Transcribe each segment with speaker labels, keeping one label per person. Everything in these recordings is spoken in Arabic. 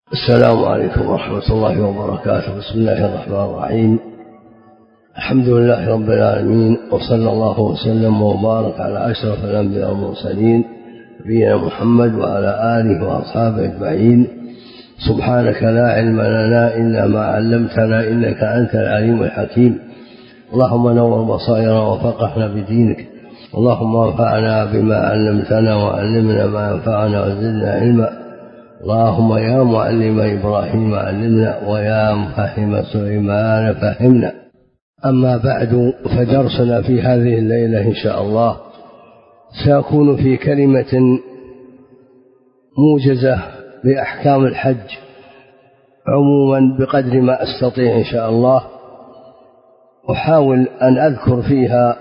Speaker 1: السلام عليكم ورحمة الله وبركاته. بسم الله الرحمن الرحيم. الحمد لله رب العالمين، وصلى الله وسلم وبارك على أشرف الأنبياء والمرسلين نبينا محمد وعلى آله وأصحابه أجمعين. سبحانك لا علم لنا إلا ما علمتنا إنك أنت العليم الحكيم. اللهم نور بصائرنا وفقهنا بدينك، اللهم انفعنا بما علمتنا وعلمنا ما ينفعنا وزدنا علما. اللهم يا معلم إبراهيم علمنا ويا مفهم سليمان فهمنا. أما بعد، فدرسنا في هذه الليلة إن شاء الله سيكون في كلمة موجزة بأحكام الحج عموما بقدر ما أستطيع إن شاء الله. أحاول أن أذكر فيها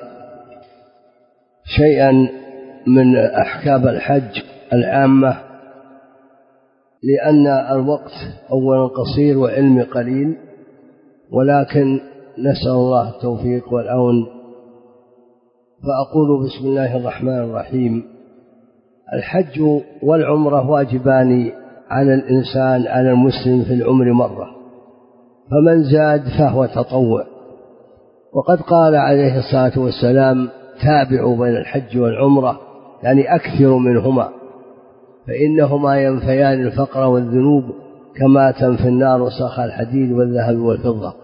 Speaker 1: شيئا من أحكام الحج العامة، لأن الوقت أولا قصير وعلمي قليل، ولكن نسأل الله التوفيق والعون. فأقول بسم الله الرحمن الرحيم. الحج والعمرة واجبان على الإنسان، على المسلم في العمر مرة، فمن زاد فهو تطوع. وقد قال عليه الصلاة والسلام: تابعوا بين الحج والعمرة، يعني أكثروا منهما، فإنهما ينفيان الفقر والذنوب كما تنفي النار وسخ الحديد والذهب والفضة.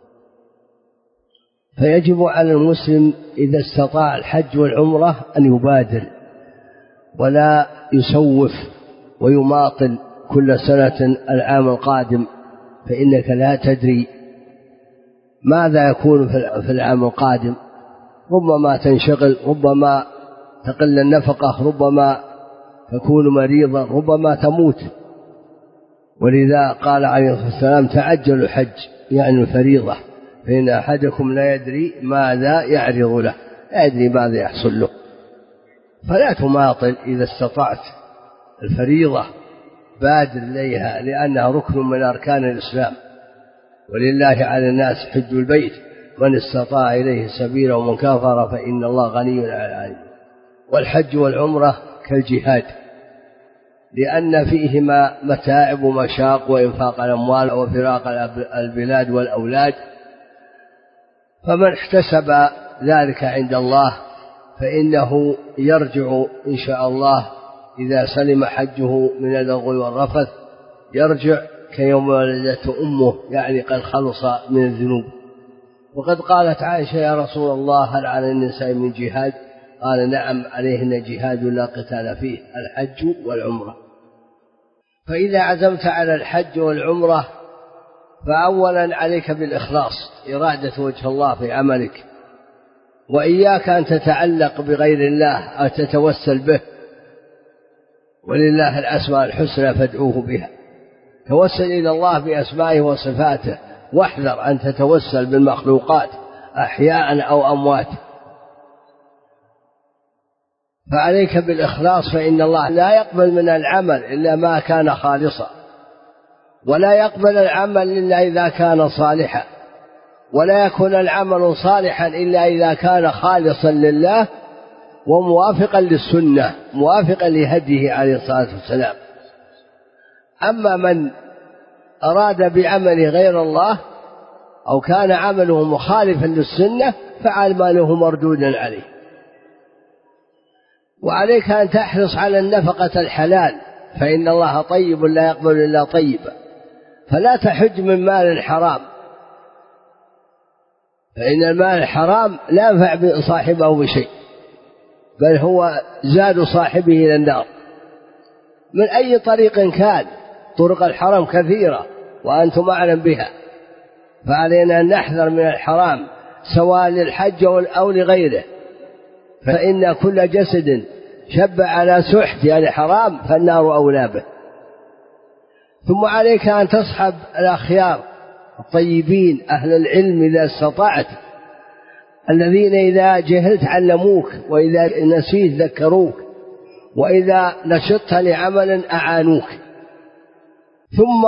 Speaker 1: فيجب على المسلم إذا استطاع الحج والعمرة أن يبادر ولا يسوف ويماطل كل سنة العام القادم، فإنك لا تدري ماذا يكون في العام القادم. ربما تنشغل، ربما تقل النفقة، ربما تكون مريضا، ربما تموت. ولذا قال عليه الصلاة والسلام: تعجلوا الحج، يعني الفريضة، فإن أحدكم لا يدري ماذا يعرض له، لا يدري ماذا يحصل له. فلا تماطل إذا استطعت الفريضة، بادر إليها، لأنها ركن من أركان الإسلام. ولله على الناس حج البيت من استطاع إليه سبيلا ومن كفر فإن الله غني عن العالمين. والحج والعمرة كالجهاد، لأن فيهما متاعب ومشاق وإنفاق الأموال وفراق البلاد والأولاد. فمن احتسب ذلك عند الله فإنه يرجع إن شاء الله إذا سلم حجه من اللغو والرفث، يرجع كيوم ولدته أمه، يعني قد خلص من الذنوب. وقد قالت عائشة: يا رسول الله، هل على النساء من جهاد؟ قال: نعم، عليهن جهاد لا قتال فيه، الحج والعمرة. فإذا عزمت على الحج والعمرة فأولا عليك بالإخلاص، إرادة وجه الله في عملك، وإياك أن تتعلق بغير الله أو تتوسل به. ولله الأسماء الحسنى فادعوه بها. توسل إلى الله بأسمائه وصفاته، واحذر أن تتوسل بالمخلوقات أحياء أو أموات. فعليك بالإخلاص، فإن الله لا يقبل من العمل إلا ما كان خالصا، ولا يقبل العمل إلا إذا كان صالحا، ولا يكون العمل صالحا إلا إذا كان خالصا لله وموافقا للسنة، موافقا لهديه عليه الصلاة والسلام. أما من أراد بعمل غير الله أو كان عمله مخالفا للسنة فعمله مردود عليه. وعليك أن تحرص على النفقة الحلال، فإن الله طيب لا يقبل إلا طيبا. فلا تحج من مال حرام، فإن المال الحرام لا ينفع صاحبه بشيء، بل هو زاد صاحبه إلى النار من أي طريق كان. طرق الحرام كثيرة وأنتم أعلم بها، فعلينا أن نحذر من الحرام سواء للحج أو لغيره، فإن كل جسد شب على سحت يعني حرام فالنار أولى به. ثم عليك أن تصحب الأخيار الطيبين أهل العلم إذا استطعت، الذين إذا جهلت علموك، وإذا نسيت ذكروك، وإذا نشطت لعمل أعانوك. ثم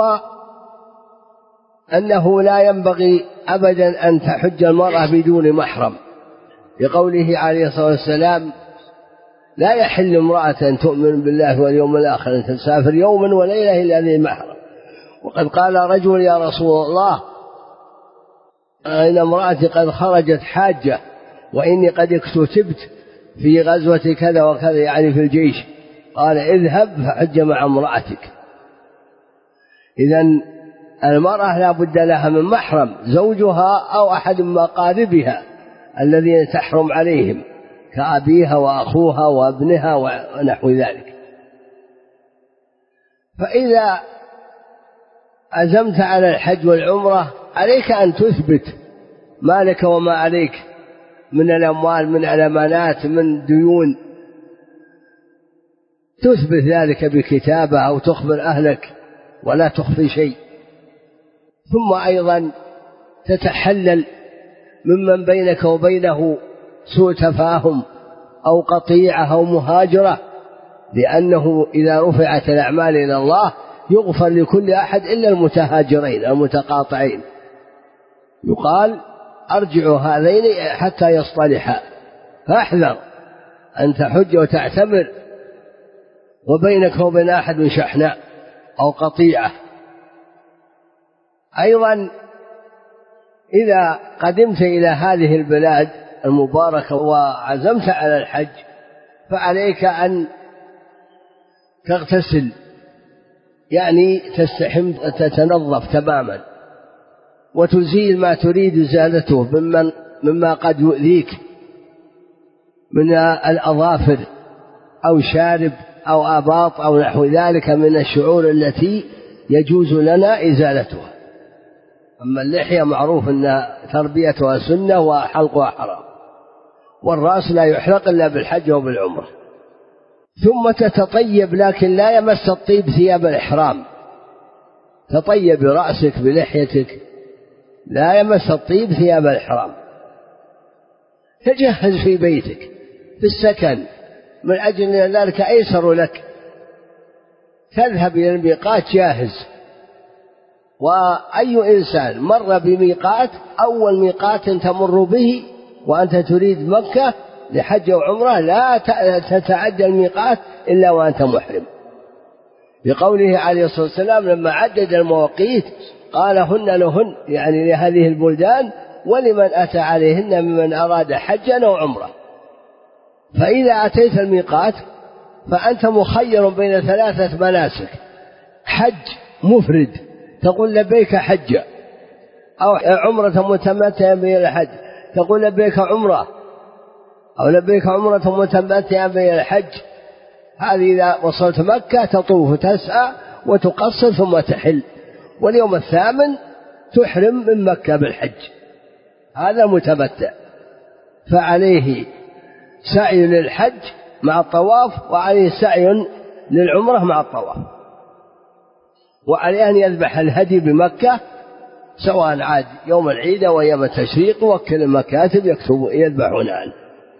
Speaker 1: أنه لا ينبغي أبدا أن تحج المرأة بدون محرم، لقوله عليه الصلاة والسلام: لا يحل امرأة تؤمن بالله واليوم الآخر أن تسافر يوما وليلة إلا ذي محرم. وقد قال رجل يا رسول الله إن امرأتي قد خرجت حاجة وإني قد اكتتبت في غزوة كذا وكذا، يعني في الجيش. قال اذهب فحج مع امرأتك. إذن المرأة لا بد لها من محرم، زوجها أو أحد من أقاربها الذين تحرم عليهم كأبيها وأخوها وابنها ونحو ذلك. فإذا عزمت على الحج والعمرة عليك أن تثبت ما لك وما عليك من الأموال، من الأمانات، من ديون، تثبت ذلك بكتابة أو تخبر أهلك ولا تخفي شيء. ثم أيضا تتحلل ممن بينك وبينه سوء تفاهم أو قطيعة أو مهاجرة، لأنه إذا رفعت الأعمال إلى الله يغفر لكل أحد إلا المتهاجرين المتقاطعين. يقال أرجعوا هذين حتى يصطلحا، فاحذر أن تحج وتعتمر وبينك وبين أحد شحناء أو قطيعة. أيضا إذا قدمت إلى هذه البلاد المباركة وعزمت على الحج فعليك أن تغتسل، يعني تستحم، تتنظف تماما وتزيل ما تريد إزالته مما قد يؤذيك من الأظافر أو شارب أو آباط أو نحو ذلك من الشعور التي يجوز لنا إزالتها. أما اللحية معروف أن تربيتها سنة وحلقها حرام، والرأس لا يحلق إلا بالحج وبالعمرة. ثم تتطيب، لكن لا يمس الطيب ثياب الإحرام، تطيب برأسك بلحيتك، لا يمس الطيب ثياب الإحرام. تجهز في بيتك في السكن من أجل أن ذلك أيسر لك، تذهب إلى الميقات جاهز. وأي إنسان مر بميقات، أول ميقات تمر به وأنت تريد مكة لحج وعمرة لا تتعدى الميقات إلا وأنت محرم، بقوله عليه الصلاة والسلام لما عدد المواقيت قال هن لهن، يعني لهذه البلدان ولمن أتى عليهن ممن أراد حجا أو عمرة. فإذا أتيت الميقات فأنت مخير بين ثلاثة مناسك: حج مفرد تقول لبيك حج، أو عمرة متمتعة بالحج تقول لبيك عمرة، أو لبيك عمرة متمتعة بالحج. هذه إذا وصلت مكة تطوف تسعى وتقصر ثم تحل، واليوم الثامن تحرم من مكة بالحج. هذا متمتع، فعليه سعي للحج مع الطواف، وعليه سعي للعمرة مع الطواف، وعليه أن يذبح الهدي بمكة سواء عاد يوم العيد أو أيام التشريق، وكل المكاتب يذبحون عنه.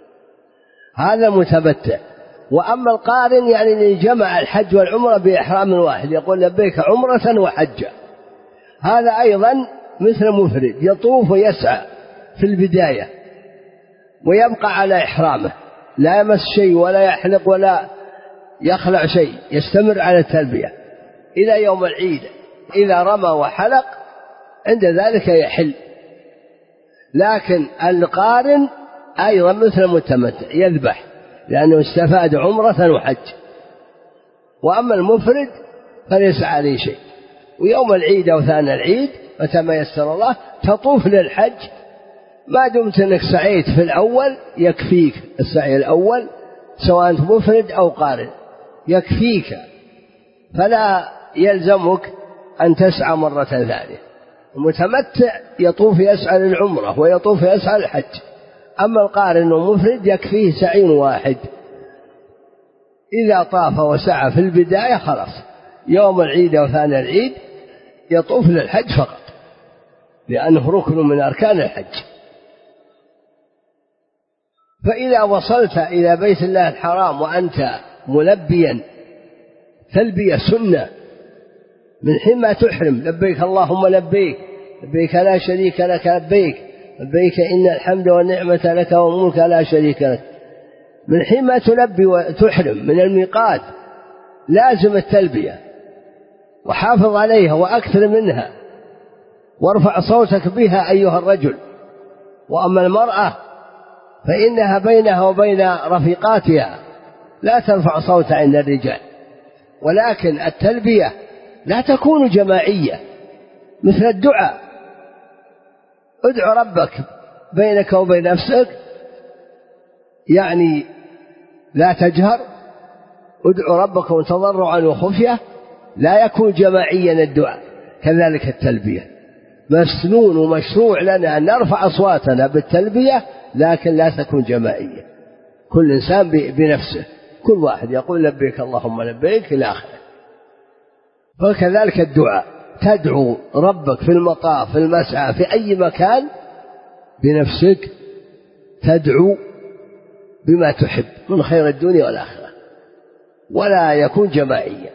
Speaker 1: هذا متمتع. وأما القارن يعني اللي جمع الحج والعمرة بإحرام واحد، يقول لبيك عمرة وحجة، هذا أيضا مثل مفرد، يطوف ويسعى في البداية ويبقى على إحرامه، لا يمس شيء ولا يحلق ولا يخلع شيء، يستمر على التلبية إلى يوم العيد. إذا رمى وحلق عند ذلك يحل. لكن القارن أيضا مثل المتمتع يذبح لأنه استفاد عمرة وحج. وأما المفرد فليس عليه شيء، ويوم العيد أو ثاني العيد متى ما يسر الله تطوف للحج، ما دمت أنك سعيت في الأول يكفيك السعي الأول سواء أنت مفرد أو قارن، يكفيك، فلا يلزمك أن تسعى مرة ثانية. المتمتع يطوف يسعى للعمرة ويطوف يسعى للحج، أما القارن والمفرد يكفيه سعي واحد. إذا طاف وسعى في البداية خلاص، يوم العيد أو ثاني العيد يطوف للحج فقط، لأنه ركن من أركان الحج. فإذا وصلت إلى بيت الله الحرام وأنت ملبيا تلبية سنة من حين ما تحرم، لبيك اللهم لبيك، لبيك لا شريك لك لبيك، لبيك إن الحمد والنعمة لك والملك لا شريك لك، من حين ما تلبي وتحرم من الميقات لازم التلبية، وحافظ عليها وأكثر منها، وارفع صوتك بها أيها الرجل. وأما المرأة فإنها بينها وبين رفيقاتها لا ترفع صوتها عند الرجال، ولكن التلبية لا تكون جماعية مثل الدعاء. ادعو ربك بينك وبين نفسك، يعني لا تجهر، ادعو ربك تضرعا وخفية، لا يكون جماعيا الدعاء. كذلك التلبية مسنون ومشروع لنا أن نرفع أصواتنا بالتلبية، لكن لا تكون جماعية، كل إنسان بنفسه، كل واحد يقول لبيك اللهم لبيك إلى آخره. فكذلك الدعاء، تدعو ربك في المطاف في المسعى في أي مكان بنفسك، تدعو بما تحب من خير الدنيا والآخرة، ولا يكون جماعيا،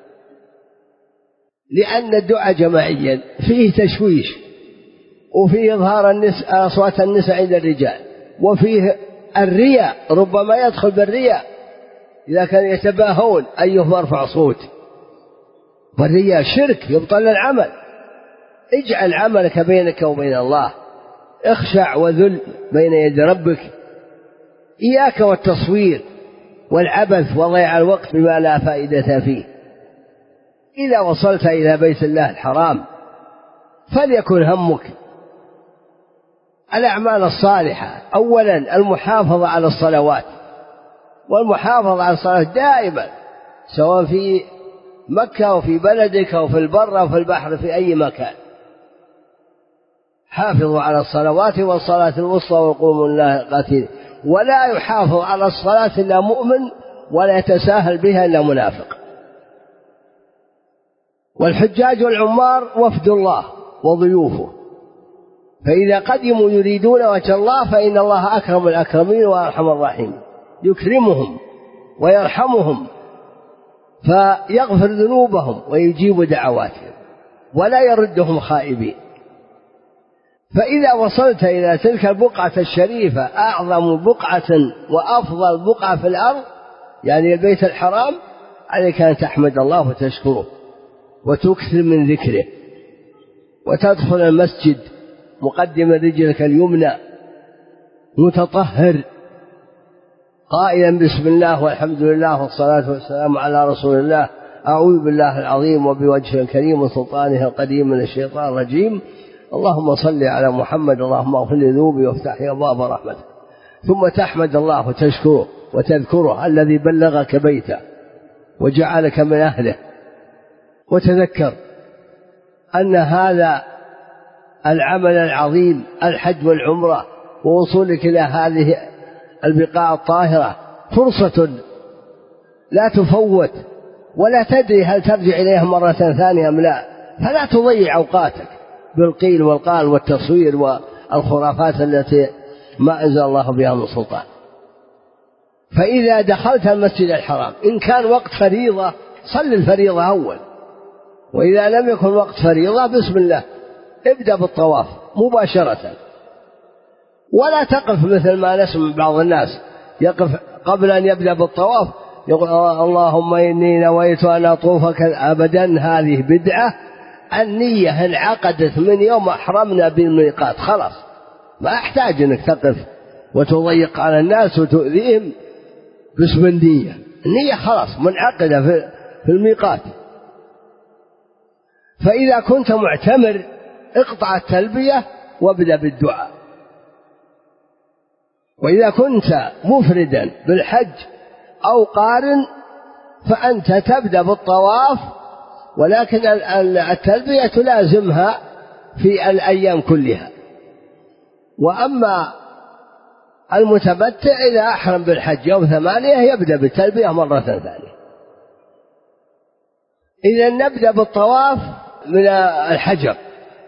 Speaker 1: لأن الدعاء جماعيا فيه تشويش، وفيه إظهار أصوات النساء عند الرجال، وفيه الرياء، ربما يدخل بالرياء إذا كان يتباهون أيهم أرفع صوت، والرياء شرك يبطل العمل. اجعل عملك بينك وبين الله، اخشع وذل بين يد ربك، إياك والتصوير والعبث وضيع الوقت بما لا فائدة فيه. إذا وصلت إلى بيت الله الحرام فليكن همك الأعمال الصالحة، أولا المحافظة على الصلوات، والمحافظة على الصلاة دائما، سواء في مكة وفي بلدك وفي البر وفي البحر في أي مكان. حافظوا على الصلوات والصلاة الوسطى وقوموا لله قاتلين. ولا يحافظ على الصلاة إلا مؤمن، ولا يتساهل بها إلا منافق. والحجاج والعمار وفد الله وضيوفه، فإذا قدموا يريدون وجه الله فإن الله أكرم الأكرمين وأرحم الراحمين، يكرمهم ويرحمهم فيغفر ذنوبهم ويجيب دعواتهم ولا يردهم خائبين. فإذا وصلت إلى تلك البقعة الشريفة، أعظم بقعة وأفضل بقعة في الأرض، يعني البيت الحرام، عليك أن تحمد الله وتشكره وتكثر من ذكره، وتدخل المسجد مقدم رجلك اليمنى متطهر قائلا بسم الله والحمد لله والصلاة والسلام على رسول الله، أعوذ بالله العظيم وبوجهه الكريم وسلطانه القديم من الشيطان الرجيم، اللهم صل على محمد، اللهم اغفر لي ذنوبي وافتح لي أبواب رحمتك. ثم تحمد الله وتشكره وتذكره الذي بلغك بيته وجعلك من أهله، وتذكر أن هذا العمل العظيم الحج والعمرة ووصولك إلى هذه البقاع الطاهرة فرصة لا تفوت، ولا تدري هل ترجع إليها مرة ثانية أم لا، فلا تضيع أوقاتك بالقيل والقال والتصوير والخرافات التي ما أنزل الله بها من سلطان. فإذا دخلت المسجد الحرام إن كان وقت فريضة صل الفريضة أول، وإذا لم يكن وقت فريضة بسم الله ابدأ بالطواف مباشرة، ولا تقف مثل ما نسمع بعض الناس يقف قبل أن يبدأ بالطواف يقول اللهم إني نويت أن أطوفك. أبدا، هذه بدعة. النية انعقدت من يوم أحرمنا بالميقات، خلاص ما أحتاج أنك تقف وتضيق على الناس وتؤذيهم باسم النية. النية خلاص منعقدة في الميقات. فإذا كنت معتمر اقطع التلبية وابدأ بالدعاء. وإذا كنت مفردا بالحج أو قارن فأنت تبدأ بالطواف، ولكن التلبية تلازمها في الأيام كلها. وأما المتمتع إذا أحرم بالحج يوم 8 يبدأ بالتلبية مرة ثانية. إذا نبدأ بالطواف من الحجر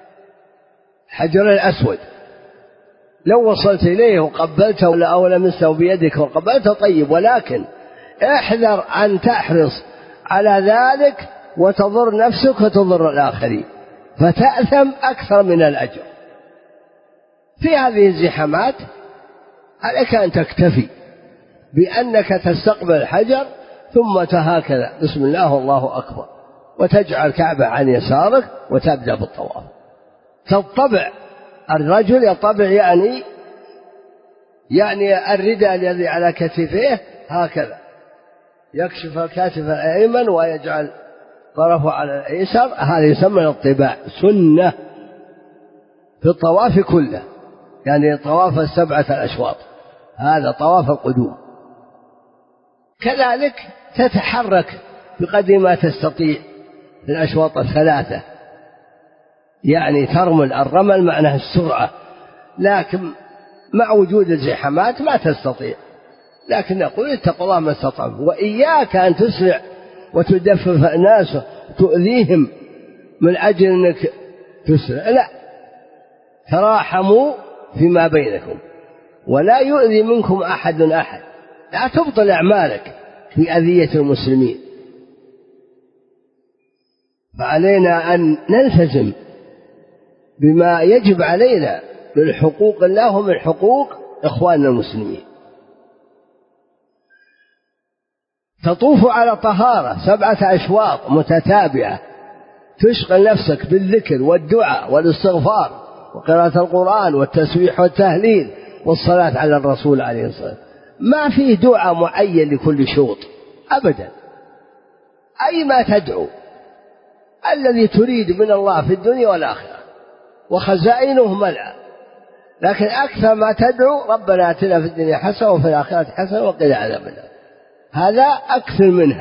Speaker 1: الأسود، لو وصلت إليه وقبلته أو لمسته بيدك وقبلته طيب، ولكن احذر أن تحرص على ذلك وتضر نفسك وتضر الآخرين فتأثم أكثر من الأجر. في هذه الزحامات عليك أن تكتفي بأنك تستقبل الحجر ثم هكذا بسم الله والله أكبر وتجعل الكعبة عن يسارك وتبدأ بالطواف. تطبع الرجل يطبع يعني الرداء الذي على كتفيه هكذا، يكشف الكتف الأيمن ويجعل طرفه على الأيسر، هذا يسمى الاطباع، سنة في الطواف كله، يعني طواف 7 أشواط، هذا طواف القدوم. كذلك تتحرك بقدر ما تستطيع في الأشواط 3، يعني ترمل، الرمل معناه السرعة، لكن مع وجود الزحامات ما تستطيع، لكن نقول اتقوا الله ما استطعتم، وإياك أن تسرع وتدفف الناس تؤذيهم من أجل أنك تسرع، لا، تراحموا فيما بينكم ولا يؤذي منكم أحد، لا تبطل أعمالك في أذية المسلمين. فعلينا أن نلتزم بما يجب علينا من حقوق الله ومن حقوق إخواننا المسلمين. تطوف على طهارة 7 أشواط متتابعة، تشغل نفسك بالذكر والدعاء والاستغفار وقراءة القرآن والتسبيح والتهليل والصلاة على الرسول عليه الصلاة والسلام. ما فيه دعاء معين لكل شوط أبدا، أي ما تدعو الذي تريد من الله في الدنيا والآخرة، وخزائنه ملأ، لكن أكثر ما تدعو ربنا آتنا في الدنيا حسنة وفي الآخرة حسنة وقنا عذاب النار، هذا أكثر منها،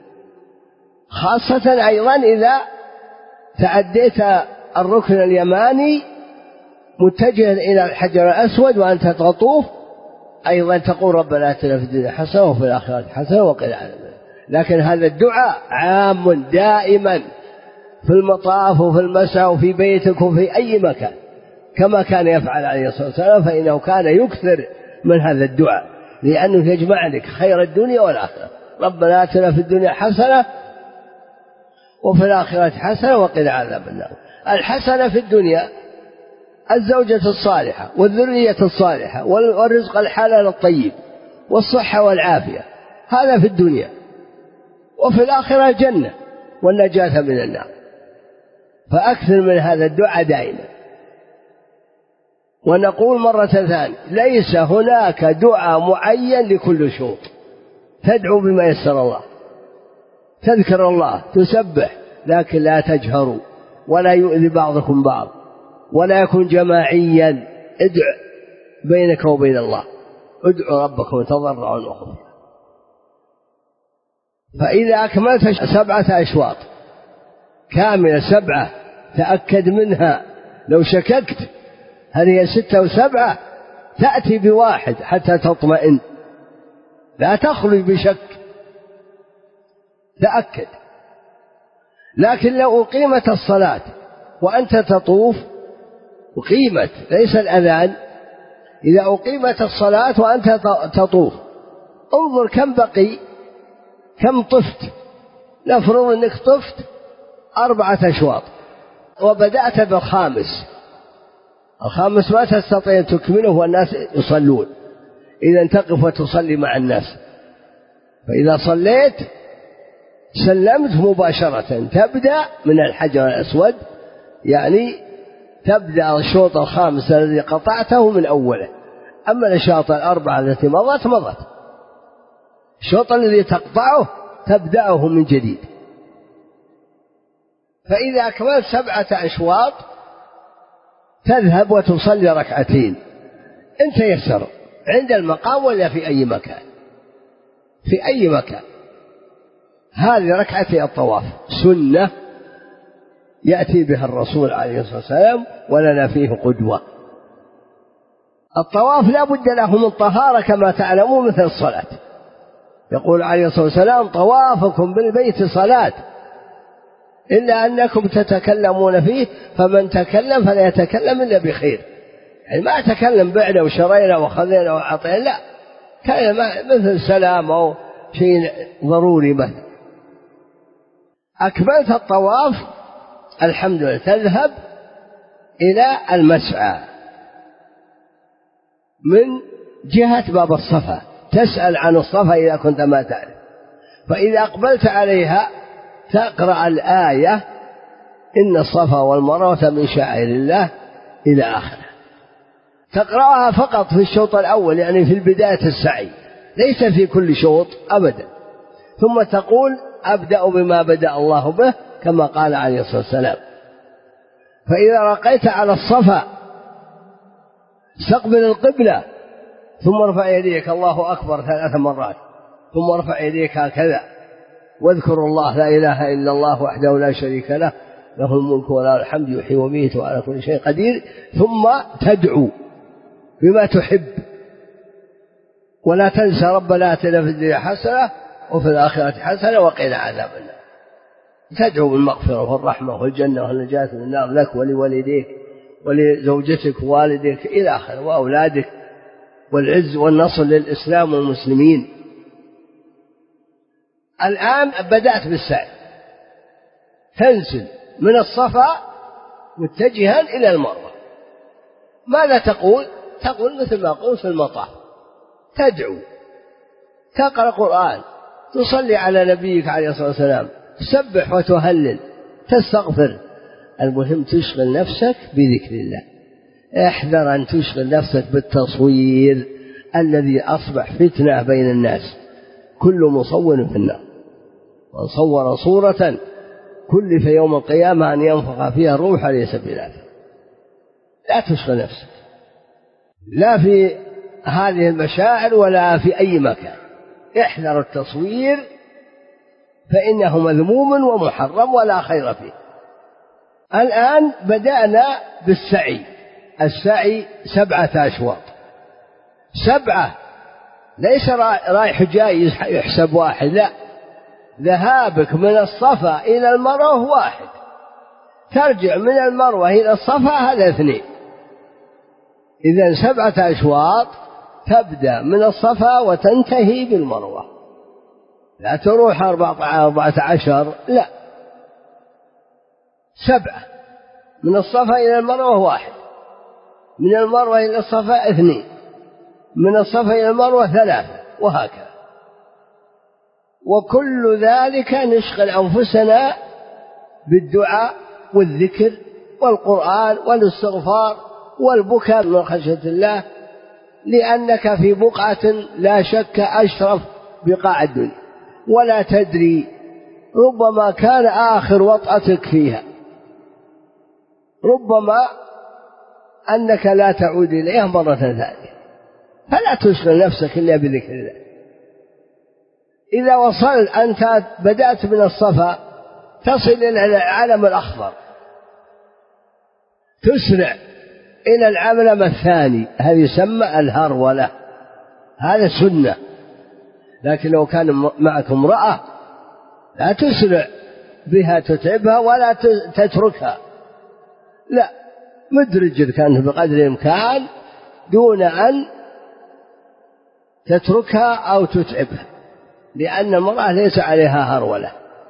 Speaker 1: خاصة أيضا إذا تعديت الركن اليماني متجها إلى الحجر الأسود وأنت تطوف، أيضا تقول ربنا آتنا في الدنيا حسنة وفي الآخرة حسنة وقنا عذاب النار. لكن هذا الدعاء عام دائما في المطاف وفي المسعى وفي بيتك وفي أي مكان، كما كان يفعل عليه الصلاة والسلام، فإنه كان يكثر من هذا الدعاء لأنه يجمع لك خير الدنيا والآخرة. ربنا آتنا في الدنيا حسنة وفي الآخرة حسنة وقنا عذاب النار. الحسنة في الدنيا الزوجة الصالحة والذرية الصالحة والرزق الحلال الطيب والصحة والعافية، هذا في الدنيا، وفي الآخرة الجنة والنجاة من النار. فأكثر من هذا الدعاء دائما. ونقول مرة ثانية، ليس هناك دعاء معين لكل شوط، تدعو بما يسر الله، تذكر الله، تسبح، لكن لا تجهروا ولا يؤذي بعضكم بعض ولا يكن جماعيا، ادع بينك وبين الله، ادعوا ربكم تضرعا وخفيا. فإذا أكملت 7 أشواط كاملة 7 تأكد منها، لو شككت هل هي 6 و7 تأتي ب1 حتى تطمئن، لا تخرج بشك، تأكد. لكن لو أقيمت الصلاة وأنت تطوف، أقيمت ليس الأذان، إذا أقيمت الصلاة وأنت تطوف انظر كم بقي، كم طفت، نفرض أنك طفت 4 أشواط وبدأت بالخامس، الخامس ما تستطيع أن تكمله والناس يصلون، إذا تقف وتصلي مع الناس. فإذا صليت سلمت مباشرة، تبدأ من الحجر الأسود، يعني تبدأ الشوط الخامس الذي قطعته من أوله. أما الأشواط 4 التي مضت، الشوط الذي تقطعه تبدأه من جديد. فإذا أكملت 7 أشواط تذهب وتصلي 2 إن تيسر عند المقام ولا في أي مكان، في أي مكان. هذه 2 الطواف سنة يأتي بها الرسول عليه الصلاة والسلام ولنا فيه قدوة. الطواف لا بد له من طهارة كما تعلمون، مثل الصلاة، يقول عليه الصلاة والسلام طوافكم بالبيت صلاة إلا أنكم تتكلمون فيه، فمن تكلم فلا يتكلم إلا بخير. يعني ما أتكلم بعنا وشرينا وخذينا وعطينا، لا، كلمة مثل سلام أو شيء ضروري مثل. أكملت الطواف الحمد لله، تذهب إلى المسعى من جهة باب الصفا، تسأل عن الصفا إذا كنت ما تعرف، فإذا أقبلت عليها تقرأ الآية إن الصفا والمروة من شعائر الله إلى آخره، تقرأها فقط في الشوط الأول، يعني في بداية السعي، ليس في كل شوط أبدا. ثم تقول أبدأ بما بدأ الله به كما قال عليه الصلاة والسلام. فإذا رقيت على الصفا استقبل القبلة، ثم ارفع يديك الله أكبر 3 مرات، ثم ارفع يديك هكذا، واذكر الله لا إله إلا الله وحده لا شريك له له الملك وله الحمد يحيي ويميت وعلى كل شيء قدير. ثم تدعو بما تحب، ولا تنسى ربنا آتنا في الدنيا حسنة وفي الآخرة حسنة وقنا عذاب النار. تدعو بالمغفرة والرحمة والجنة والنجاة من النار لك ولوالديك ولزوجتك ووالديك إلى آخره وأولادك، والعز والنصر للإسلام والمسلمين. الآن بدأت بالسعي، تنزل من الصفا متجها إلى المروة. ماذا تقول؟ تقول مثل ما قلت في المطاف، تدعو، تقرأ قرآن، تصلي على نبيك عليه الصلاة والسلام، تسبح وتهلل، تستغفر. المهم تشغل نفسك بذكر الله. احذر أن تشغل نفسك بالتصوير الذي أصبح فتنة بين الناس. كل مصور في النار، من صور صورة كلف يوم القيامة أن ينفخ فيها الروح ليس بنافع. لا تشغل نفسك لا في هذه المشاعر ولا في أي مكان. احذر التصوير فإنه مذموم ومحرم ولا خير فيه. الآن بدأنا بالسعي. السعي 7 أشواط، 7 ليس رايح جاي يحسب واحد، لا، ذهابك من الصفا إلى المروة 1، ترجع من المروة إلى الصفا هذا 2. إذن 7 أشواط، تبدأ من الصفا وتنتهي بالمروة، لا تروح 14، لا، 7 من الصفا إلى المروة 1، من المروة إلى الصفا 2، من الصفا إلى المروة 3، وهكذا. وكل ذلك نشغل أنفسنا بالدعاء والذكر والقرآن والاستغفار والبكاء من خشية الله، لأنك في بقعة لا شك أشرف بقاع الدنيا، ولا تدري ربما كان آخر وطأتك فيها، ربما أنك لا تعود إليها مرة ثانية. فلا تشغل نفسك إلا بذكر الله. إذا وصلت أنت بدأت من الصفا تصل إلى العلم الأخضر، تسرع إلى العلم الثاني، هذا يسمى الهرولة، هذا سنة. لكن لو كان معك امرأة لا تسرع بها تتعبها ولا تتركها، لا، مدرج كانت بقدر الإمكان دون أن تتركها أو تتعبها، لأن المرأة ليس عليها هرولة.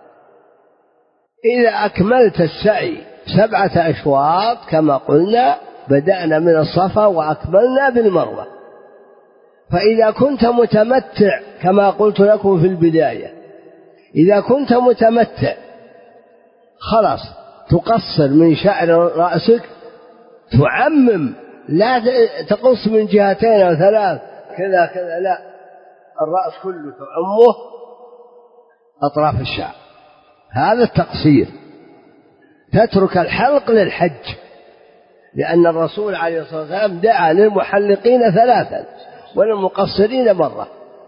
Speaker 1: إذا أكملت السعي 7 أشواط كما قلنا، بدأنا من الصفا وأكملنا بالمروة. فإذا كنت متمتع كما قلت لكم في البداية، إذا كنت متمتع خلاص تقصر من شعر رأسك، تعمم، لا تقص من 2 أو 3 كذا كذا، لا، الرأس كله تعمه أطراف الشعر، هذا التقصير. تترك الحلق للحج، لأن الرسول عليه الصلاة والسلام دعا للمحلقين 3 وللمقصرين مرة.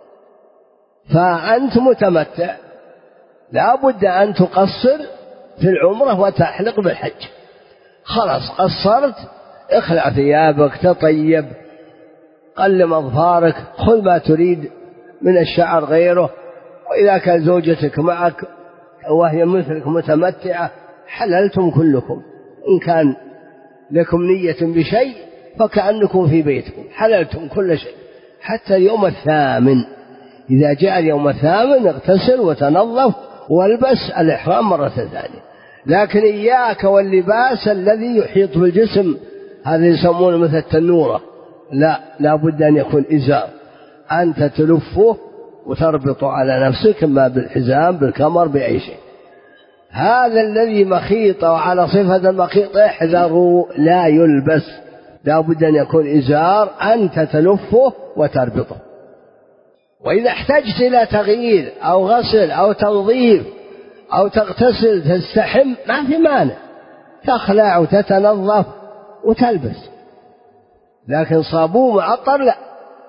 Speaker 1: فأنت متمتع لا بد أن تقصر في العمرة وتحلق بالحج. خلاص قصرت، اخلع ثيابك، تطيب، قلم أظفارك، خذ ما تريد من الشعر غيره. وإذا كان زوجتك معك وهي مثلك متمتعة حللتم كلكم. إن كان لكم نية بشيء فكأنكم في بيتكم، حللتم كل شيء حتى اليوم 8. إذا جاء اليوم 8 اغتسل وتنظف والبس الإحرام مرة ثانية. لكن إياك واللباس الذي يحيط بالجسم، هذا يسمونه مثل التنورة، لا بد أن يكون إزار، أنت تلفه وتربطه على نفسك، إما بالحزام بالكمر بأي شيء. هذا الذي مخيط وعلى صفة المخيط احذروا لا يلبس، لا بد أن يكون إزار أنت تلفه وتربطه. وإذا احتجت إلى تغيير أو غسل أو تنظيف أو تغتسل تستحم ما في مانع، تخلع وتتنظف وتلبس، لكن صابون معطر لا.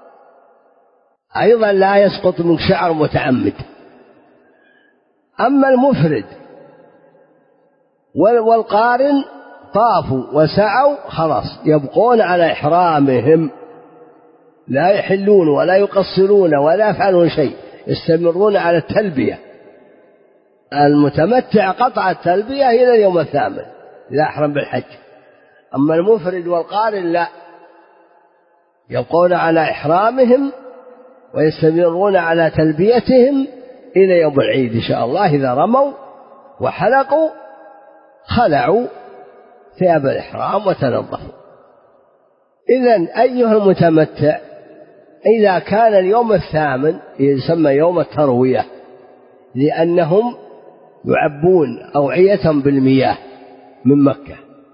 Speaker 1: أيضا لا يسقط من شعر متعمد. أما المفرد والقارن طافوا وسعوا خلاص يبقون على إحرامهم، لا يحلون ولا يقصرون ولا يفعلون شيء، يستمرون على التلبية. المتمتع قطع التلبية إلى اليوم الثامن إذا أحرم بالحج. أما المفرد والقارن لا، يبقون على إحرامهم ويستمرون على تلبيتهم إلى يوم العيد إن شاء الله. إذا رموا وحلقوا خلعوا ثياب الإحرام وتنظفوا. إذن أيها المتمتع إذا كان اليوم الثامن يسمى يوم التروية، لأنهم يعبون أوعية بالمياه من مكة.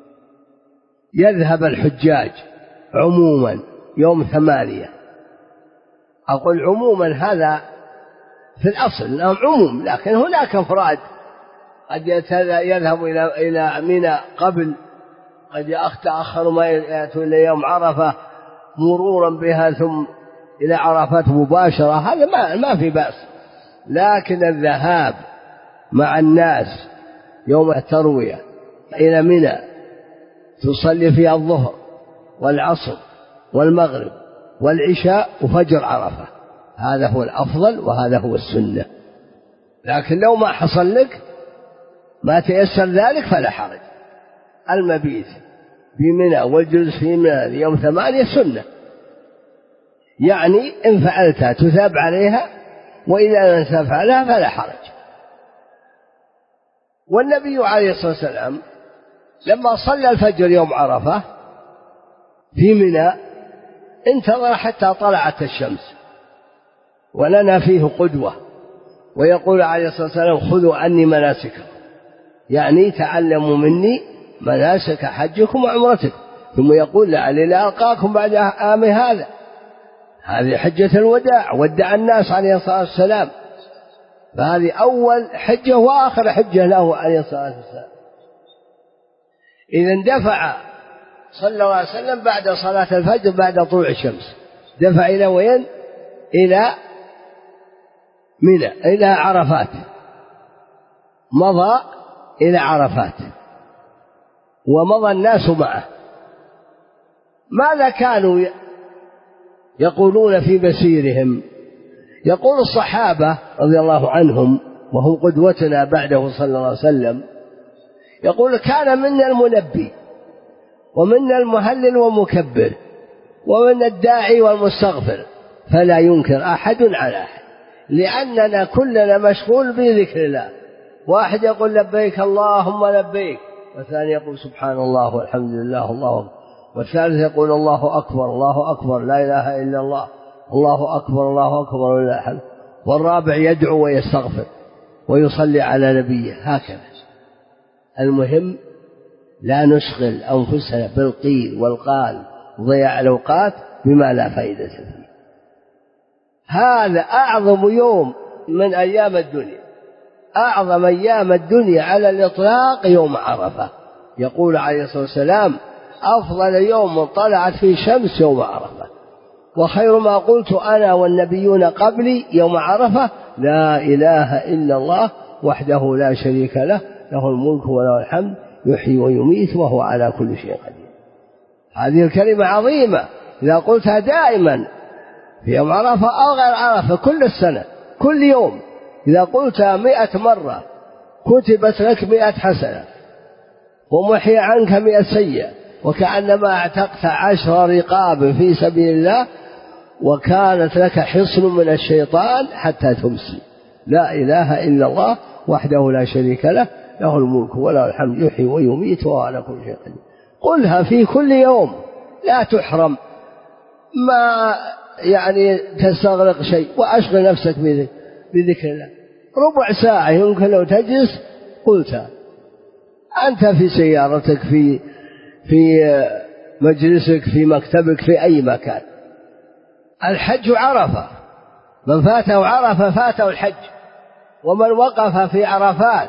Speaker 1: يذهب الحجاج عموما يوم 8. أقول عموما هذا في الأصل أنهم عموم، لكن هناك أفراد قد يذهب إلى منى قبل، قد يتأخر ما يأتوا إلى يوم عرفة مرورا بها ثم إلى عرفات مباشرة، هذا ما في بأس. لكن الذهاب مع الناس يوم التروية إلى منى تصلي فيها الظهر والعصر والمغرب والعشاء وفجر عرفة، هذا هو الأفضل وهذا هو السنة. لكن لو ما حصل لك ما تيسر ذلك فلا حرج. المبيت بمنى والجلوس في منى يوم 8 سنة، يعني إن فعلتها تثاب عليها، وإذا لم تفعلها فلا حرج. والنبي عليه الصلاة والسلام لما صلى الفجر يوم عرفة في منى انتظر حتى طلعت الشمس، ولنا فيه قدوة. ويقول عليه الصلاة والسلام خذوا عني مناسككم، يعني تعلموا مني مناسك حجكم وعمرتكم. ثم يقول لعلي لا ألقاكم بعد عام هذا، هذه حجة الوداع، ودع الناس عليه الصلاة والسلام، فهذه أول حجة وآخر حجة له عليه الصلاة والسلام. إذا دفع صلى الله عليه وسلم بعد صلاة الفجر بعد طلوع الشمس، دفع إلى وين؟ إلى منى، إلى عرفات، مضى إلى عرفات ومضى الناس معه. ماذا كانوا يقولون في مسيرهم؟ يقول الصحابة رضي الله عنهم وهم قدوتنا بعده صلى الله عليه وسلم، يقول كان منا الملبي ومنا المهلل ومكبر ومنا الداعي والمستغفر، فلا ينكر أحد على أحد، لأننا كلنا مشغول بذكر الله. واحد يقول لبيك اللهم لبيك، والثاني يقول سبحان الله والحمد لله الله أكبر، والثالث يقول الله أكبر الله أكبر لا إله إلا الله الله أكبر الله أكبر ولله الحمد، والرابع يدعو ويستغفر ويصلي على نبيه. هكذا. المهم لا نشغل أنفسنا بالقيل والقال ضياع الأوقات بما لا فائدة فيه. هذا أعظم يوم من أيام الدنيا، أعظم أيام الدنيا على الإطلاق يوم عرفة. يقول عليه الصلاة والسلام أفضل يوم طلعت فيه شمس يوم عرفة، وخير ما قلت أنا والنبيون قبلي يوم عرفة لا إله إلا الله وحده لا شريك له له الملك وله الحمد يحيي ويميت وهو على كل شيء قدير. هذه الكلمة عظيمة إذا قلتها دائما في يوم عرفة أو غير عرفة كل السنة كل يوم، إذا قلتها 100 مرة كتبت لك 100 حسنة ومحي عنك 100 سيئة، وكأنما اعتقت 10 رقاب في سبيل الله، وكانت لك حصن من الشيطان حتى تمسي. لا إله إلا الله وحده لا شريك له له الملك وله الحمد يحيي ويميت وهو على كل شيء قدير. قلها في كل يوم لا تحرم، ما يعني تستغرق شيء، وأشغل نفسك بذكر الله. ربع ساعة يمكن لو تجلس قلت أنت في سيارتك، في مجلسك، في مكتبك، في أي مكان. الحج عرفة، من فاته عرفة فاته الحج. ومن وقف في عرفات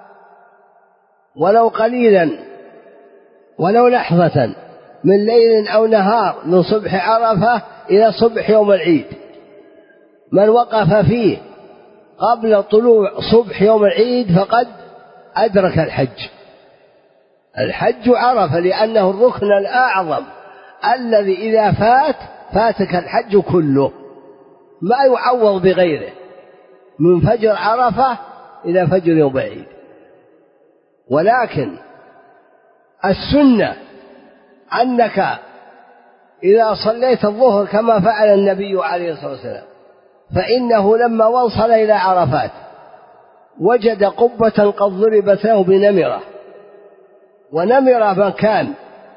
Speaker 1: ولو قليلا ولو لحظة من ليل أو نهار من صبح عرفة إلى صبح يوم العيد، من وقف فيه قبل طلوع صبح يوم العيد فقد أدرك الحج. الحج عرفة لأنه الركن الأعظم الذي إذا فاتك الحج كله، ما يعوض بغيره، من فجر عرفة إلى فجر يوم العيد. ولكن السنة أنك إذا صليت الظهر كما فعل النبي عليه الصلاة والسلام، فإنه لما وصل إلى عرفات وجد قبة قد ضربت له بنمرة، ونمرة مكان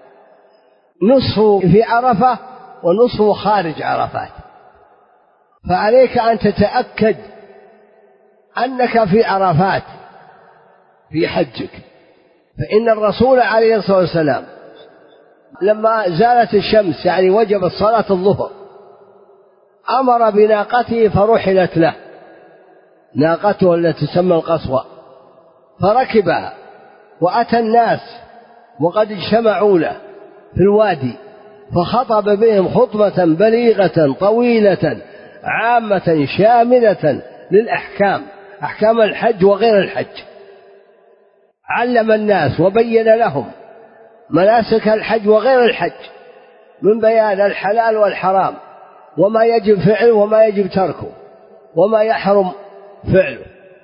Speaker 1: نصفه في عرفة ونصفه خارج عرفات، فعليك أن تتأكد أنك في عرفات في حجك. فإن الرسول عليه الصلاة والسلام لما زالت الشمس يعني وجبت صلاة الظهر أمر بناقته فرحلت له، ناقته التي تسمى القصوى، فركبها وأتى الناس وقد اجتمعوا له في الوادي، فخطب بهم خطبة بليغة طويلة عامة شاملة للأحكام، أحكام الحج وغير الحج. علم الناس وبين لهم مناسك الحج وغير الحج، من بيان الحلال والحرام، وما يجب فعله وما يجب تركه، وما يحرم فعله.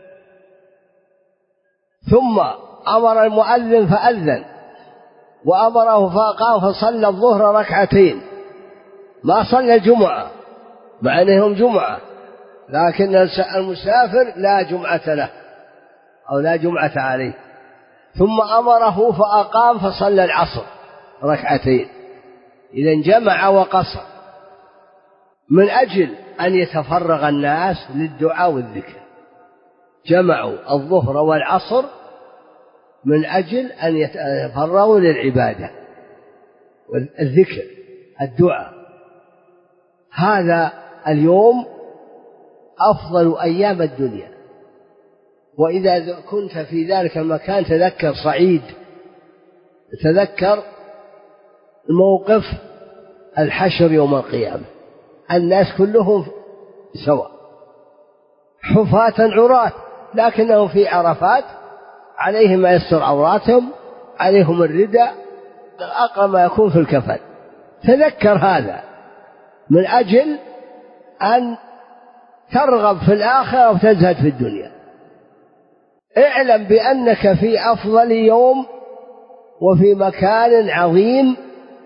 Speaker 1: ثم أمر المؤذن فأذن، وأمره فقام فصلى الظهر ركعتين، ما صلى الجمعة مع أنهم جمعة، لكن المسافر لا جمعة له أو لا جمعة عليه. ثم أمره فأقام فصلى العصر ركعتين، إذن جمع وقصر، من أجل أن يتفرغ الناس للدعاء والذكر. جمعوا الظهر والعصر من أجل أن يتفرغوا للعبادة والذكر الدعاء. هذا اليوم أفضل أيام الدنيا، وإذا كنت في ذلك المكان تذكر صعيد، تذكر موقف الحشر يوم القيامة، الناس كلهم سواء حفاة عراة، لكنهم في عرفات عليهم ما يستر عوراتهم، عليهم الرداء أقرب ما يكون في الكفن. تذكر هذا من أجل أن ترغب في الآخرة وتزهد في الدنيا. اعلم بأنك في أفضل يوم وفي مكان عظيم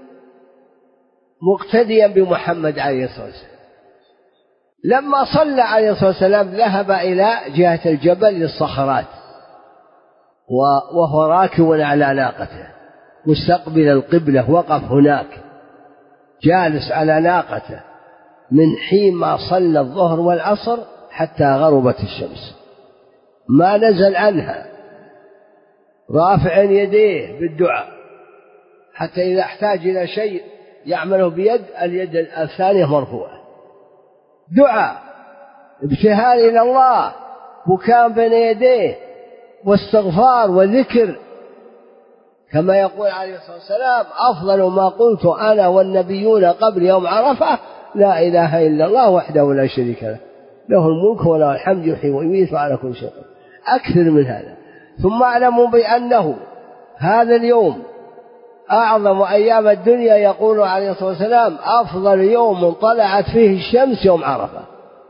Speaker 1: مقتديا بمحمد عليه الصلاة والسلام. لما صلى عليه الصلاة والسلام ذهب إلى جهة الجبل للصخرات، وهو راكب على ناقته مستقبل القبلة، وقف هناك جالس على ناقته من حين ما صلى الظهر والعصر حتى غربت الشمس، ما نزل عنها، رافع يديه بالدعاء، حتى إذا احتاج إلى شيء يعمله بيد، اليد الثانية مرفوعة، دعاء ابتهال إلى الله، بكاء بين يديه، واستغفار وذكر، كما يقول عليه الصلاة والسلام: أفضل ما قلت أنا والنبيون قبل يوم عرفة لا إله إلا الله وحده لا شريك له، له الملك وله الحمد يحيي ويميت وعلى كل شيء قدير. أكثر من هذا. ثم اعلموا بأنه هذا اليوم أعظم أيام الدنيا، يقول عليه الصلاة والسلام: أفضل يوم طلعت فيه الشمس يوم عرفة.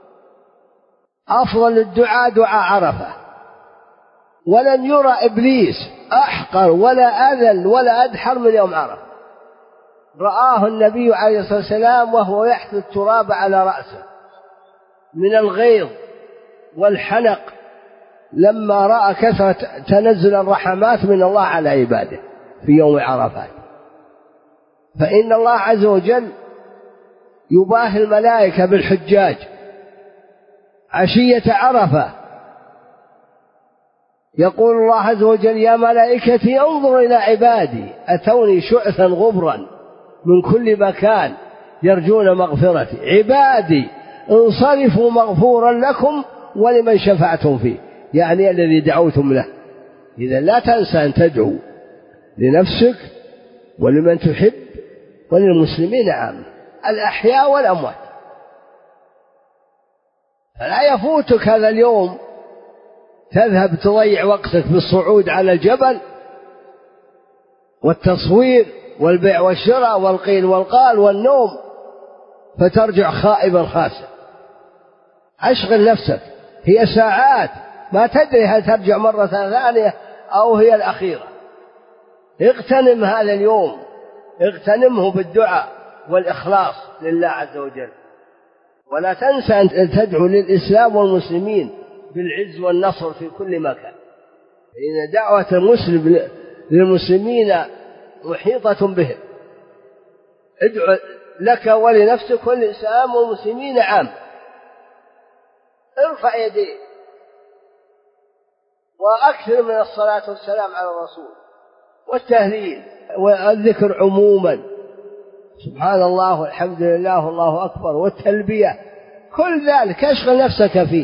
Speaker 1: أفضل الدعاء دعاء عرفة، ولن يرى إبليس أحقر ولا أذل ولا أدحر من يوم عرفة. رآه النبي عليه الصلاة والسلام وهو يحث التراب على رأسه من الغيظ والحنق لما رأى كثرة تنزل الرحمات من الله على عباده في يوم عرفات. فإن الله عز وجل يباهي الملائكة بالحجاج عشية عرفة، يقول الله عز وجل: يا ملائكتي انظر إلى عبادي أتوني شعثا غبرا من كل مكان يرجون مغفرتي، عبادي انصرفوا مغفورا لكم ولمن شفعتم فيه، يعني الذي دعوتم له. إذا لا تنسى أن تدعو لنفسك ولمن تحب وللمسلمين عامة، الأحياء والأموات. فلا يفوتك هذا اليوم تذهب تضيع وقتك بالصعود على الجبل والتصوير والبيع والشراء والقيل والقال والنوم، فترجع خائبا خاسئا. أشغل نفسك، هي ساعات ما تدري هل ترجع مرة ثانية أو هي الأخيرة. اغتنم هذا اليوم، اغتنمه بالدعاء والإخلاص لله عز وجل، ولا تنسى أن تدعو للإسلام والمسلمين بالعز والنصر في كل مكان، فإن دعوة المسلم للمسلمين محيطة بهم. ادعو لك ولنفسك وللإسلام والمسلمين عام. ارفع يديك وأكثر من الصلاة والسلام على الرسول والتهليل والذكر عموما، سبحان الله والحمد لله والله أكبر والتلبية، كل ذلك اشغل نفسك فيه.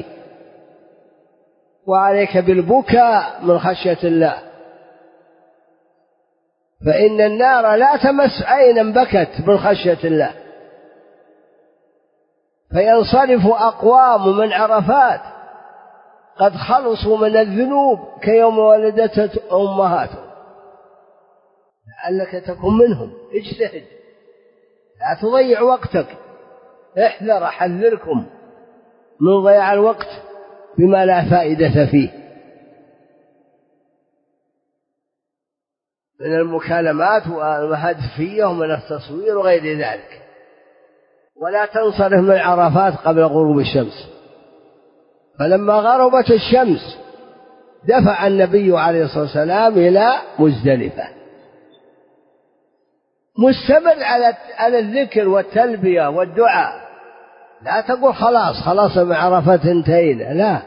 Speaker 1: وعليك بالبكاء من خشية الله، فإن النار لا تمس عينا بكت من خشية الله. فينصرف أقوام من عرفات قد خلصوا من الذنوب كيوم ولدت أمهاتهم، لعلك تكون منهم. اجتهد، لا تضيع وقتك، احذر، أحذركم من ضياع الوقت بما لا فائدة فيه من المكالمات والهاتفية ومن التصوير وغير ذلك. ولا تنصرف من عرفات قبل غروب الشمس. فلما غربت الشمس دفع النبي عليه الصلاة والسلام إلى مزدلفة، مستمر على الذكر والتلبية والدعاء. لا تقول خلاص من عرفات انتهينا، لا،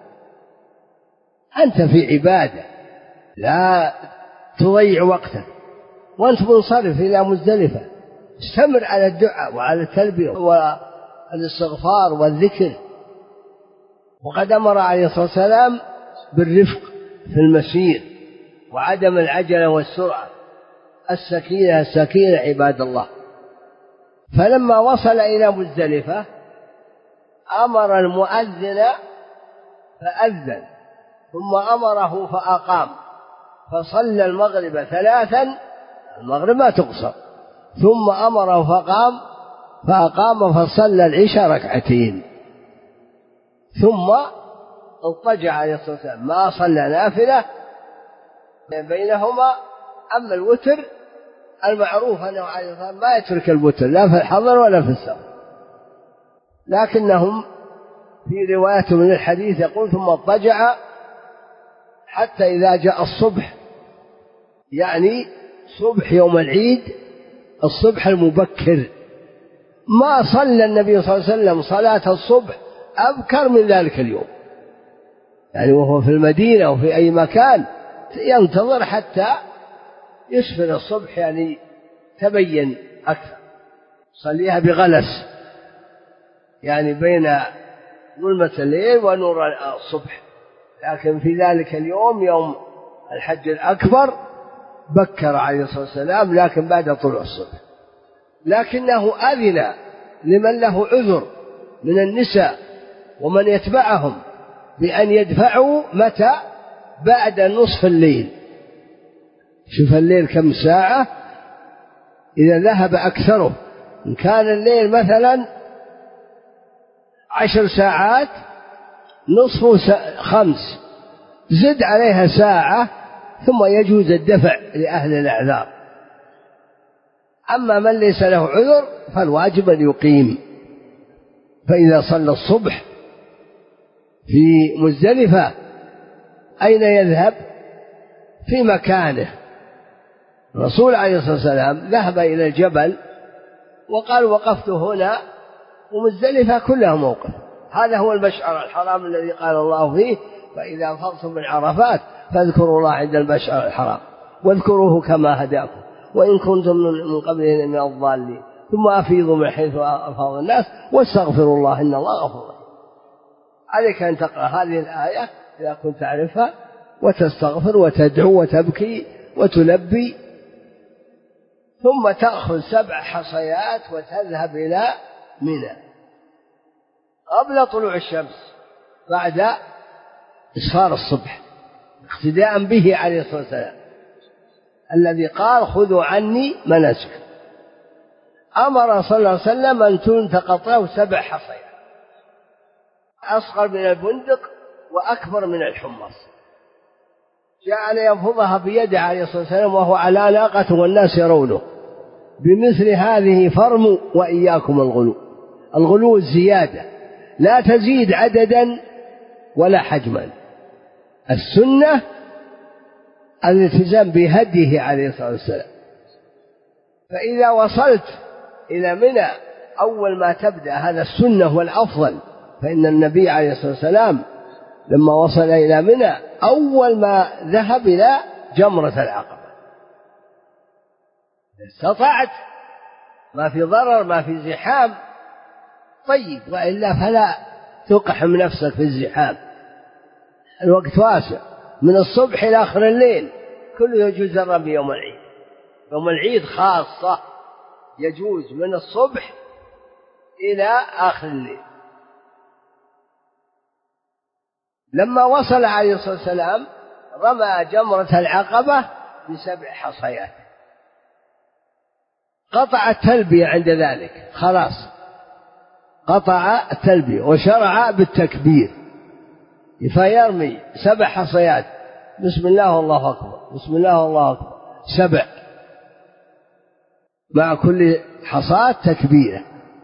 Speaker 1: أنت في عبادة، لا تضيع وقتك وأنت منصرف إلى مزدلفة. استمر على الدعاء وعلى التلبية والاستغفار والذكر. وقد أمر عليه الصلاة والسلام بالرفق في المسير وعدم العجلة والسرعة، السكينة عباد الله. فلما وصل إلى مزدلفة أمر المؤذن فأذن، ثم أمره فأقام، فصلى المغرب 3، المغرب ما تقصر، ثم أمره فأقام فصلى العشاء 2 ثم اضطجع عليه الصلاة والسلام، ما صلى نافلة بينهما. أما الوتر المعروف أنه عليه الصلاة والسلام ما يترك الوتر لا في الحضر ولا في السفر، لكنهم في رواية من الحديث يقول: ثم اضطجع حتى إذا جاء الصبح، يعني صبح يوم العيد، الصبح المبكر، ما صلى النبي صلى الله عليه وسلم صلاة الصبح أبكر من ذلك اليوم، يعني وهو في المدينة وفي أي مكان ينتظر حتى يسفر الصبح، يعني تبين أكثر، صليها بغلس، يعني بين ظلمة الليل ونور الصبح. لكن في ذلك اليوم يوم الحج الأكبر بكر عليه الصلاة والسلام، لكن بعد طلوع الصبح. لكنه أذن لمن له عذر من النساء ومن يتبعهم بأن يدفعوا متى؟ بعد نصف الليل. شوف الليل كم ساعة، إذا ذهب أكثره، إن كان الليل مثلا 10 ساعات، نصفه 5، زد عليها ساعة، ثم يجوز الدفع لأهل الأعذار. أما من ليس له عذر فالواجب أن يقيم. فإذا صلى الصبح في مزدلفة أين يذهب؟ في مكانه. الرسول عليه الصلاة والسلام ذهب إلى الجبل وقال: وقفت هنا، ومزدلفة كلها موقف. هذا هو المشعر الحرام الذي قال الله فيه: فإذا أفضتم من عرفات فاذكروا الله عند المشعر الحرام واذكروه كما هداكم وإن كنتم من قبله من الضالين ثم أفيضوا من حيث أفاض الناس واستغفروا الله إن الله غفور رحيم. عليك أن تقرأ هذه الآية إذا كنت تعرفها وتستغفر وتدعو وتبكي وتلبي، ثم تأخذ 7 حصيات وتذهب إلى منى قبل طلوع الشمس بعد إسفار الصبح اقتداء به عليه الصلاة والسلام الذي قال خذوا عني مناسك. أمر صلى الله عليه وسلم أن تنتقطه 7 حصيات أصغر من البندق وأكبر من الحمص، جعل ينفضها بيده عليه الصلاة والسلام وهو على ناقة والناس يرونه. بمثل هذه فرموا وإياكم الغلو. الغلو الزيادة لا تزيد عددا ولا حجما. السنة الالتزام بهديه عليه الصلاة والسلام. فإذا وصلت إلى منى أول ما تبدأ هذا السنة والأفضل، فإن النبي عليه الصلاة والسلام لما وصل إلى منى أول ما ذهب إلى جمرة العقبة. استطعت ما في ضرر ما في زحام طيب، وإلا فلا تقحم نفسك في الزحام. الوقت واسع من الصبح إلى آخر الليل كله يجوز الرمي يوم العيد. يوم العيد خاصة يجوز من الصبح إلى آخر الليل. لما وصل عليه الصلاة والسلام رمى جمرة العقبة ب7 حصيات، قطع التلبية عند ذلك، خلاص قطع التلبية وشرع بالتكبير، فيرمي 7 حصيات بسم الله والله أكبر بسم الله والله أكبر 7 مع كل حصاة تكبيرة،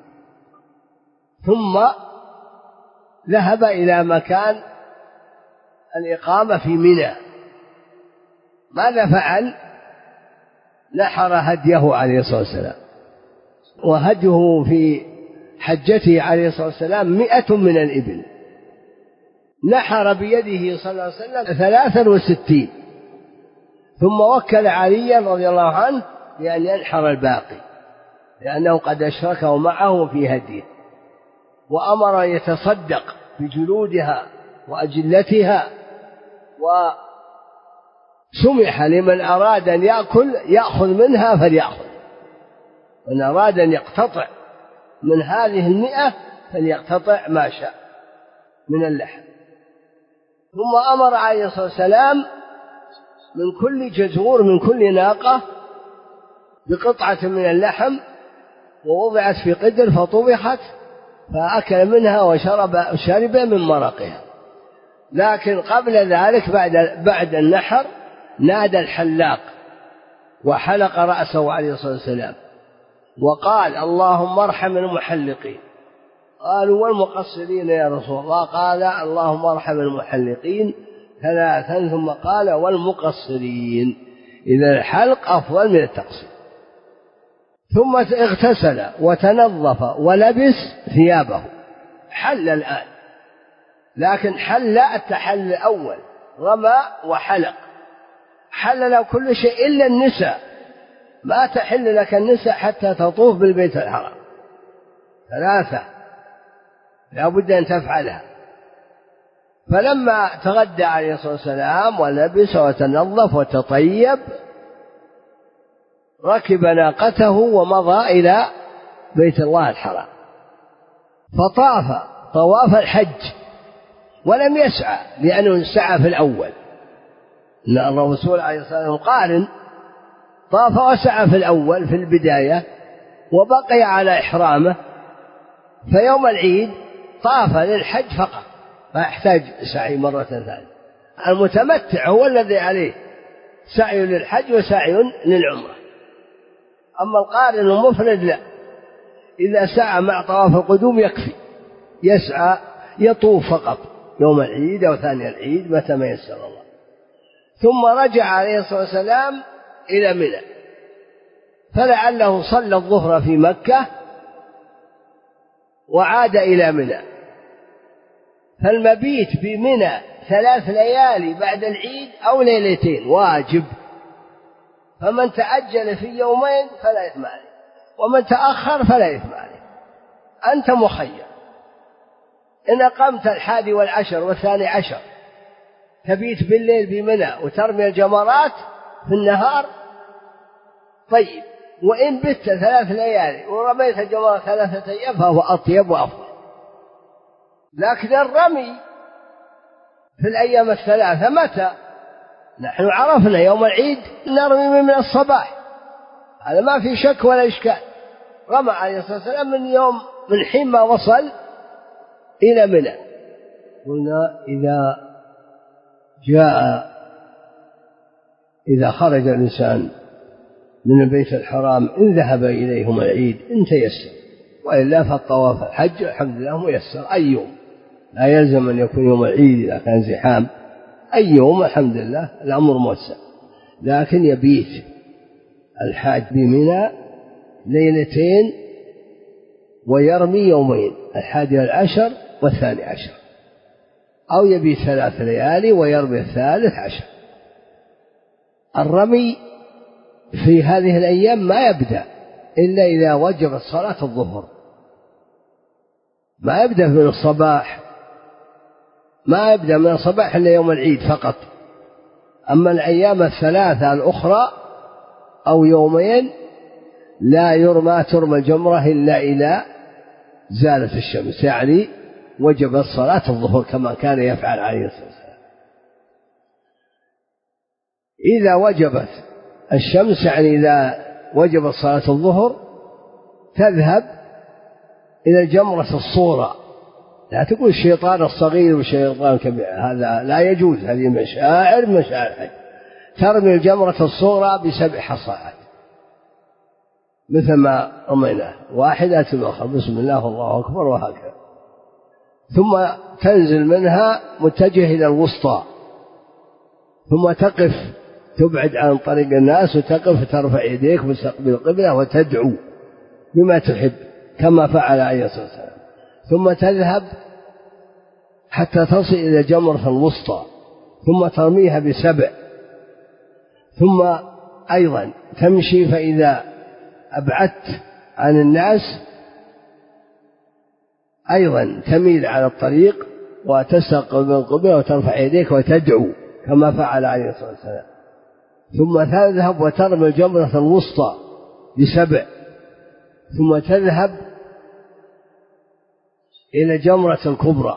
Speaker 1: ثم ذهب إلى مكان الإقامة في منى. ماذا فعل؟ نحر هديه عليه الصلاة والسلام، وهديه في حجته عليه الصلاة والسلام 100 من الإبل، نحر بيده صلى الله عليه وسلم 63، ثم وكل عليا رضي الله عنه بأن ينحر الباقي لأنه قد أشركه معه في هديه، وأمر أن يتصدق بجلودها وأجلتها، وسمح لمن أراد أن يأخذ منها فليأخذ، من أراد أن يقتطع من هذه 100 فليقتطع ما شاء من اللحم. ثم أمر عليه الصلاة والسلام من كل جزور من كل ناقة بقطعة من اللحم، ووضعت في قدر فطبخت، فأكل منها وشرب من مرقها. لكن قبل ذلك بعد النحر نادى الحلاق وحلق رأسه عليه الصلاة والسلام وقال اللهم ارحم المحلقين. قالوا والمقصرين يا رسول الله؟ قال اللهم ارحم المحلقين 3 ثم قال والمقصرين، إذا الحلق أفضل من التقصير. ثم اغتسل وتنظف ولبس ثيابه، حل الآن، لكن حل التحل الأول، رمى وحلق، حل له كل شيء إلا النساء، ما تحل لك النساء حتى تطوف بالبيت الحرام، 3 لا بد أن تفعلها. فلما تغدى عليه الصلاة والسلام ولبس وتنظف وتطيب ركب ناقته ومضى إلى بيت الله الحرام، فطاف طواف الحج ولم يسعى لأنه سعى في الأول. إن الرسول عليه الصلاة والسلام قارن، طاف وسعى في الأول في البداية وبقي على إحرامه، فيوم العيد طاف للحج فقط، ما يحتاج سعي مرة ثانية. المتمتع هو الذي عليه سعي للحج وسعي للعمرة، أما القارن المفرد لا، إذا سعى مع طواف القدوم يكفي، يسعى يطوف فقط يوم العيد أو ثاني العيد متى ما يسر الله. ثم رجع عليه الصلاة والسلام إلى منى، فلعله صلى الظهر في مكة وعاد إلى منى، فالمبيت بمنى 3 ليالي بعد العيد أو ليلتين واجب، فمن تأجل في يومين فلا إثم عليه، ومن تأخر فلا إثم عليه، أنت مخير. إن أقمت 11 و12 تبيت بالليل بمنى وترمي الجمرات في النهار طيب، وإن بت 3 ليالي ورميت الجمرات 3 أيام فهو أطيب وأفضل. لكن الرمي في الأيام 3 متى؟ نحن عرفنا يوم العيد نرمي من الصباح، هذا ما في شك ولا إشكال. رمى عليه الصلاة والسلام من حين ما وصل إلى منى. قلنا إذا خرج الإنسان من البيت الحرام إن ذهب إليهم العيد إن تيسر، وإلا فالطواف الحج الحمد لله ميسر أي يوم، لا يلزم أن يكون يوم العيد إذا كان زحام، أي يوم الحمد لله الأمر موسع. لكن يبيت الحاج بمنى 2 ويرمي يومين 11 و12، أو يبيت 3 ليالي ويرمي 13. الرمي في هذه الأيام ما يبدأ إلا إذا وجبت صلاة الظهر، ما يبدأ من الصباح، ما يبدأ من الصباح إلا يوم العيد فقط. أما الأيام 3 الأخرى أو يومين لا ترمى الجمرة إلا إذا زالت الشمس، يعني وجبت صلاة الظهر كما كان يفعل عليه الصلاة والسلام. إذا وجبت الشمس يعني إذا وجبت صلاة الظهر تذهب إلى الجمرة الصغرى، لا تقول الشيطان الصغير والشيطان الكبير، هذا لا يجوز، هذه مشاعر الحج. ترمي الجمرة الصغرى ب7 حصاات مثل ما رميناه، 1 ثم آخر، بسم الله الله أكبر، وهكذا. ثم تنزل منها متجه إلى الوسطى، ثم تقف تبعد عن طريق الناس وتقف ترفع يديك مستقبل القبلة وتدعو بما تحب كما فعل عليه الصلاة والسلام. ثم تذهب حتى تصل إلى جمرة الوسطى، ثم ترميها ب7، ثم أيضا تمشي، فإذا أبعدت عن الناس أيضا تميل على الطريق وتستقبل القبلة وترفع يديك وتدعو كما فعل عليه الصلاة والسلام. ثم تذهب وترمي الجمرة الوسطى ب7، ثم تذهب إلى جمرة الكبرى.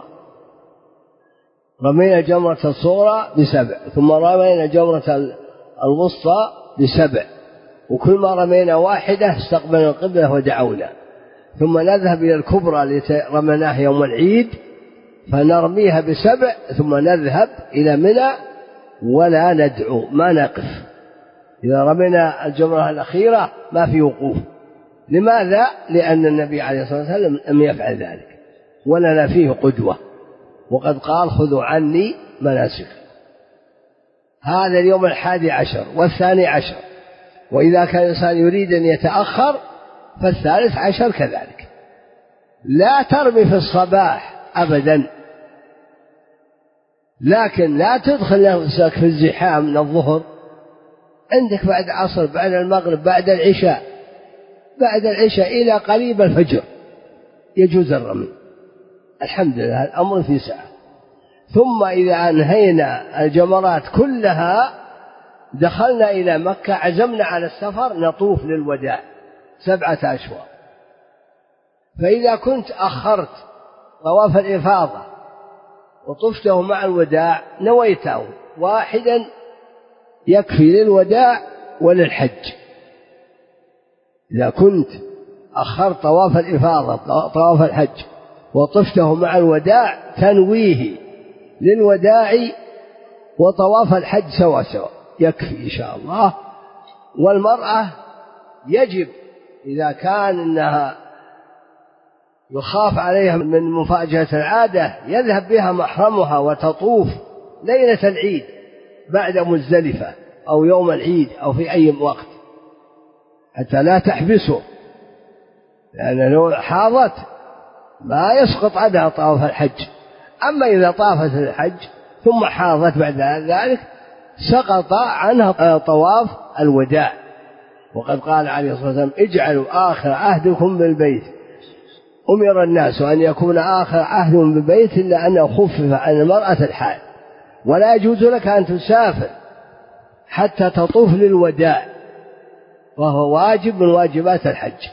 Speaker 1: رمينا جمرة الصغرى ب7، ثم رمينا جمرة الوسطى ب7، وكل ما رمينا 1 استقبلنا القبلة ودعونا. ثم نذهب إلى الكبرى التي رميناها يوم العيد فنرميها ب7، ثم نذهب إلى منى ولا ندعو، ما نقف. إذا رمينا الجمرة الأخيرة ما في وقوف. لماذا؟ لأن النبي عليه الصلاة والسلام لم يفعل ذلك ولنا فيه قدوة، وقد قال خذوا عني مناسك. هذا اليوم 11 و12. وإذا كان الإنسان يريد أن يتأخر فال13 كذلك. لا ترمي في الصباح أبدا، لكن لا تدخل نفسك في الزحام من الظهر، عندك بعد العصر، بعد المغرب، بعد العشاء إلى قريب الفجر يجوز الرمي، الحمد لله الأمر في سعة. ثم إذا أنهينا الجمرات كلها دخلنا إلى مكة، عزمنا على السفر نطوف للوداع 7 أشواط. فإذا كنت أخرت طواف الإفاضة وطفته مع الوداع نويته واحدا يكفي للوداع وللحج. إذا كنت أخرت طواف الإفاضة طواف الحج وطفته مع الوداع تنويه للوداع وطواف الحج سوا يكفي إن شاء الله. والمرأة يجب إذا كان إنها يخاف عليها من مفاجأة العادة يذهب بها محرمها وتطوف ليلة العيد بعد مزدلفة أو يوم العيد أو في أي وقت حتى لا تحبسه، لأن لو حاضت ما يسقط عنها طواف الحج. أما إذا طافت الحج ثم حاضت بعد ذلك سقط عنها طواف الوداع. وقد قال عليه الصلاة والسلام اجعلوا آخر عهدكم بالبيت. أمر الناس أن يكون آخر عهدهم بالبيت إلا أنه خفف عن المرأة الحائض، ولا يجوز لك أن تسافر حتى تطوف للوداع، وهو واجب من واجبات الحج.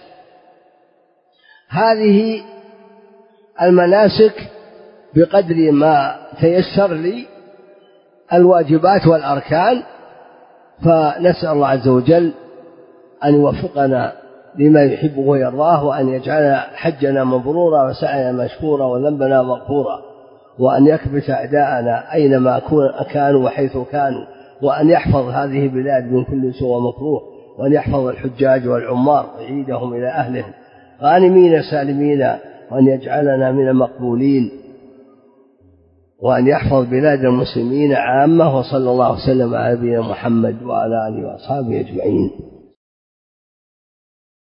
Speaker 1: هذه المناسك بقدر ما تيسر لي الواجبات والأركان، فنسأل الله عز وجل أن يوفقنا لما يحبه ويرضاه، وأن يجعل حجنا مبرورا وسعينا مشكورا وذنبنا مغفورا، وأن يكبت أعداءنا أينما كانوا وحيث كانوا، وأن يحفظ هذه البلاد من كل سوء ومكروه، وأن يحفظ الحجاج والعمار ويعيدهم إلى أهلهم غانمين سالمين، وأن يجعلنا من المقبولين، وأن يحفظ بلاد المسلمين عامة. وصلى الله وسلم على نبينا محمد وعلى آله وأصحابه أجمعين.